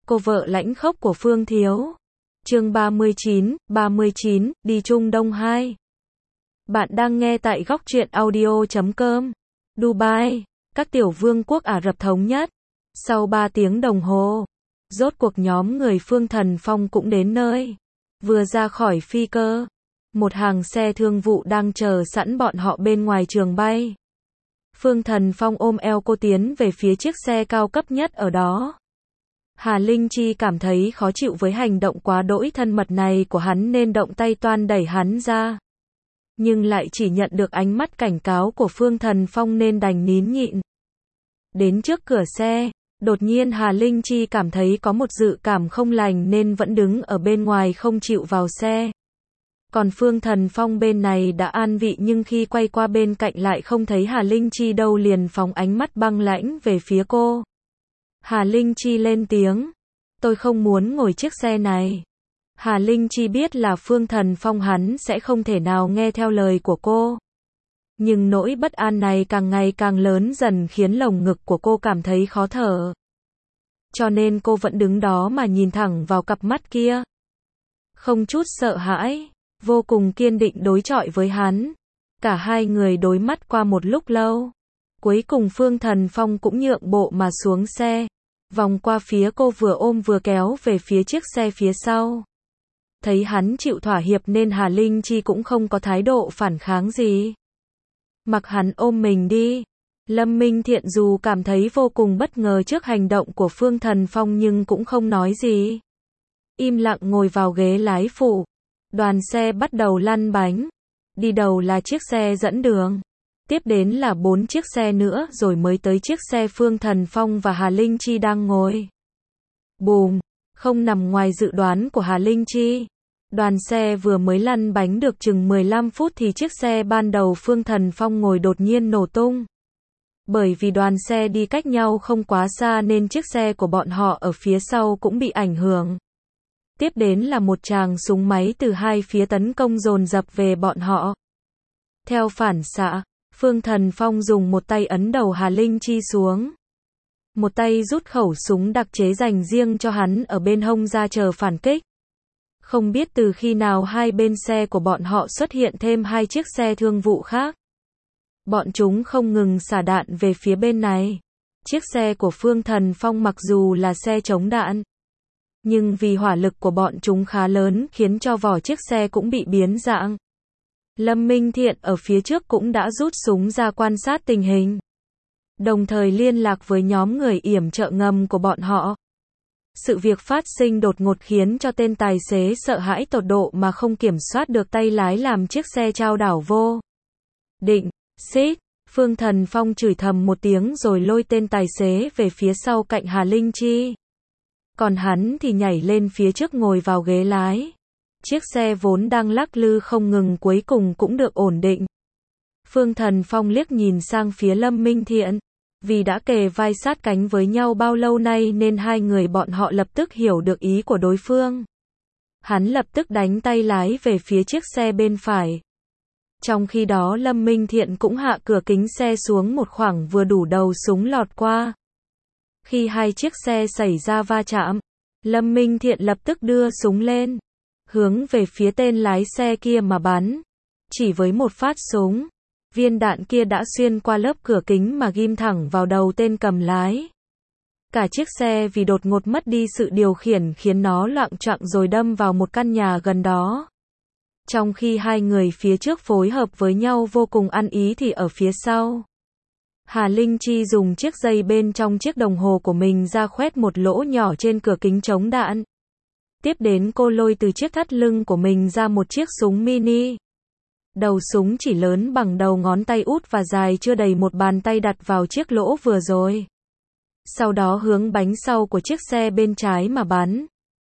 cô vợ lãnh khốc của Phương Thiếu. Chương 39, đi Trung Đông 2. Bạn đang nghe tại góc truyện audio.com. Dubai, các tiểu vương quốc Ả Rập Thống Nhất. Sau 3 tiếng đồng hồ, rốt cuộc nhóm người Phương Thần Phong cũng đến nơi. Vừa ra khỏi phi cơ, một hàng xe thương vụ đang chờ sẵn bọn họ bên ngoài trường bay. Phương Thần Phong ôm eo cô tiến về phía chiếc xe cao cấp nhất ở đó. Hà Linh Chi cảm thấy khó chịu với hành động quá đỗi thân mật này của hắn nên động tay toan đẩy hắn ra. Nhưng lại chỉ nhận được ánh mắt cảnh cáo của Phương Thần Phong nên đành nín nhịn. Đến trước cửa xe, đột nhiên Hà Linh Chi cảm thấy có một dự cảm không lành nên vẫn đứng ở bên ngoài không chịu vào xe. Còn Phương Thần Phong bên này đã an vị nhưng khi quay qua bên cạnh lại không thấy Hà Linh Chi đâu, liền phóng ánh mắt băng lãnh về phía cô. Hà Linh Chi lên tiếng, tôi không muốn ngồi chiếc xe này. Hà Linh Chi biết là Phương Thần Phong hắn sẽ không thể nào nghe theo lời của cô. Nhưng nỗi bất an này càng ngày càng lớn dần khiến lồng ngực của cô cảm thấy khó thở. Cho nên cô vẫn đứng đó mà nhìn thẳng vào cặp mắt kia. Không chút sợ hãi, vô cùng kiên định đối chọi với hắn. Cả hai người đối mắt qua một lúc lâu. Cuối cùng Phương Thần Phong cũng nhượng bộ mà xuống xe. Vòng qua phía cô vừa ôm vừa kéo về phía chiếc xe phía sau. Thấy hắn chịu thỏa hiệp nên Hà Linh Chi cũng không có thái độ phản kháng gì. Mặc hắn ôm mình đi. Lâm Minh Thiện dù cảm thấy vô cùng bất ngờ trước hành động của Phương Thần Phong nhưng cũng không nói gì. Im lặng ngồi vào ghế lái phụ. Đoàn xe bắt đầu lăn bánh. Đi đầu là chiếc xe dẫn đường. Tiếp đến là 4 chiếc xe nữa rồi mới tới chiếc xe Phương Thần Phong và Hà Linh Chi đang ngồi. Bùm, không nằm ngoài dự đoán của Hà Linh Chi. Đoàn xe vừa mới lăn bánh được chừng 15 phút thì chiếc xe ban đầu Phương Thần Phong ngồi đột nhiên nổ tung. Bởi vì đoàn xe đi cách nhau không quá xa nên chiếc xe của bọn họ ở phía sau cũng bị ảnh hưởng. Tiếp đến là một tràng súng máy từ hai phía tấn công dồn dập về bọn họ. Theo phản xạ, Phương Thần Phong dùng một tay ấn đầu Hà Linh Chi xuống. Một tay rút khẩu súng đặc chế dành riêng cho hắn ở bên hông ra chờ phản kích. Không biết từ khi nào hai bên xe của bọn họ xuất hiện thêm 2 chiếc xe thương vụ khác. Bọn chúng không ngừng xả đạn về phía bên này. Chiếc xe của Phương Thần Phong mặc dù là xe chống đạn, nhưng vì hỏa lực của bọn chúng khá lớn khiến cho vỏ chiếc xe cũng bị biến dạng. Lâm Minh Thiện ở phía trước cũng đã rút súng ra quan sát tình hình. Đồng thời liên lạc với nhóm người yểm trợ ngầm của bọn họ. Sự việc phát sinh đột ngột khiến cho tên tài xế sợ hãi tột độ mà không kiểm soát được tay lái làm chiếc xe chao đảo vô định. Xít, Phương Thần Phong chửi thầm một tiếng rồi lôi tên tài xế về phía sau cạnh Hà Linh Chi. Còn hắn thì nhảy lên phía trước ngồi vào ghế lái. Chiếc xe vốn đang lắc lư không ngừng cuối cùng cũng được ổn định. Phương Thần Phong liếc nhìn sang phía Lâm Minh Thiện. Vì đã kề vai sát cánh với nhau bao lâu nay nên hai người bọn họ lập tức hiểu được ý của đối phương. Hắn lập tức đánh tay lái về phía chiếc xe bên phải. Trong khi đó Lâm Minh Thiện cũng hạ cửa kính xe xuống một khoảng vừa đủ đầu súng lọt qua. Khi hai chiếc xe xảy ra va chạm, Lâm Minh Thiện lập tức đưa súng lên, hướng về phía tên lái xe kia mà bắn. Chỉ với một phát súng, viên đạn kia đã xuyên qua lớp cửa kính mà ghim thẳng vào đầu tên cầm lái. Cả chiếc xe vì đột ngột mất đi sự điều khiển khiến nó loạng choạng rồi đâm vào một căn nhà gần đó. Trong khi hai người phía trước phối hợp với nhau vô cùng ăn ý thì ở phía sau, Hà Linh Chi dùng chiếc dây bên trong chiếc đồng hồ của mình ra khoét một lỗ nhỏ trên cửa kính chống đạn. Tiếp đến cô lôi từ chiếc thắt lưng của mình ra một chiếc súng mini. Đầu súng chỉ lớn bằng đầu ngón tay út và dài chưa đầy một bàn tay đặt vào chiếc lỗ vừa rồi. Sau đó hướng bánh sau của chiếc xe bên trái mà bắn.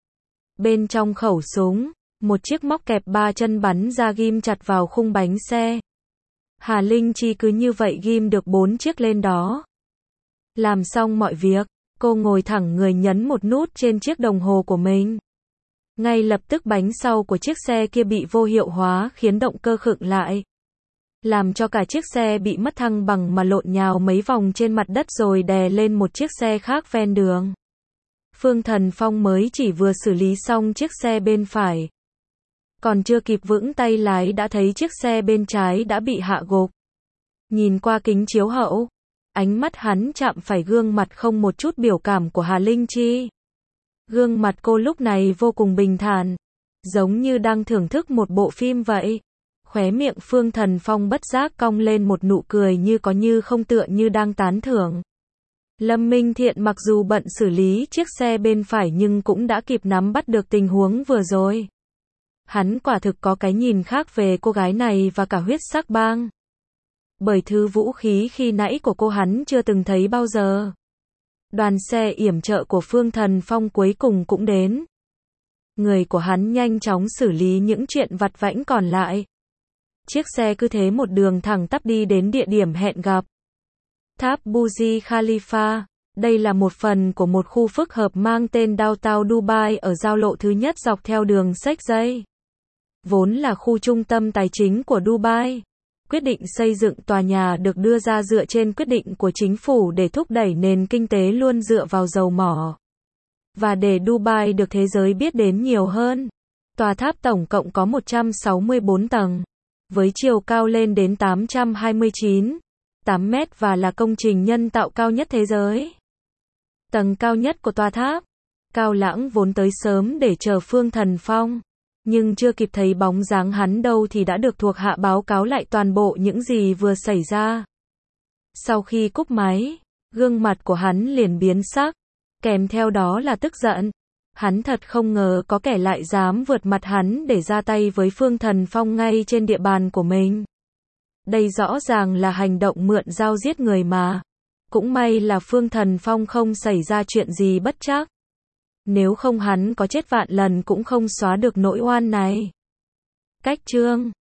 Bên trong khẩu súng, một chiếc móc kẹp 3 chân bắn ra ghim chặt vào khung bánh xe. Hà Linh Chi cứ như vậy ghim được 4 chiếc lên đó. Làm xong mọi việc, cô ngồi thẳng người nhấn một nút trên chiếc đồng hồ của mình. Ngay lập tức bánh sau của chiếc xe kia bị vô hiệu hóa khiến động cơ khựng lại. Làm cho cả chiếc xe bị mất thăng bằng mà lộn nhào mấy vòng trên mặt đất rồi đè lên một chiếc xe khác ven đường. Phương Thần Phong mới chỉ vừa xử lý xong chiếc xe bên phải. Còn chưa kịp vững tay lái đã thấy chiếc xe bên trái đã bị hạ gục. Nhìn qua kính chiếu hậu, ánh mắt hắn chạm phải gương mặt không một chút biểu cảm của Hà Linh Chi. Gương mặt cô lúc này vô cùng bình thản, giống như đang thưởng thức một bộ phim vậy. Khóe miệng Phương Thần Phong bất giác cong lên một nụ cười như có như không, tựa như đang tán thưởng. Lâm Minh Thiện mặc dù bận xử lý chiếc xe bên phải nhưng cũng đã kịp nắm bắt được tình huống vừa rồi. Hắn quả thực có cái nhìn khác về cô gái này và cả huyết sắc bang. Bởi thứ vũ khí khi nãy của cô hắn chưa từng thấy bao giờ. Đoàn xe yểm trợ của Phương Thần Phong cuối cùng cũng đến. Người của hắn nhanh chóng xử lý những chuyện vặt vãnh còn lại. Chiếc xe cứ thế một đường thẳng tắp đi đến địa điểm hẹn gặp. Tháp Burj Khalifa. Đây là một phần của một khu phức hợp mang tên Downtown Dubai ở giao lộ thứ nhất dọc theo đường Sheikh Zayed. Vốn là khu trung tâm tài chính của Dubai. Quyết định xây dựng tòa nhà được đưa ra dựa trên quyết định của chính phủ để thúc đẩy nền kinh tế luôn dựa vào dầu mỏ. Và để Dubai được thế giới biết đến nhiều hơn. Tòa tháp tổng cộng có 164 tầng, với chiều cao lên đến 829,8 mét và là công trình nhân tạo cao nhất thế giới. Tầng cao nhất của tòa tháp, Cao Lãng vốn tới sớm để chờ Phương Thần Phong. Nhưng chưa kịp thấy bóng dáng hắn đâu thì đã được thuộc hạ báo cáo lại toàn bộ những gì vừa xảy ra. Sau khi cúp máy, gương mặt của hắn liền biến sắc, kèm theo đó là tức giận. Hắn thật không ngờ có kẻ lại dám vượt mặt hắn để ra tay với Phương Thần Phong ngay trên địa bàn của mình. Đây rõ ràng là hành động mượn dao giết người mà. Cũng may là Phương Thần Phong không xảy ra chuyện gì bất trắc. Nếu không hắn có chết vạn lần cũng không xóa được nỗi oan này. Cách chương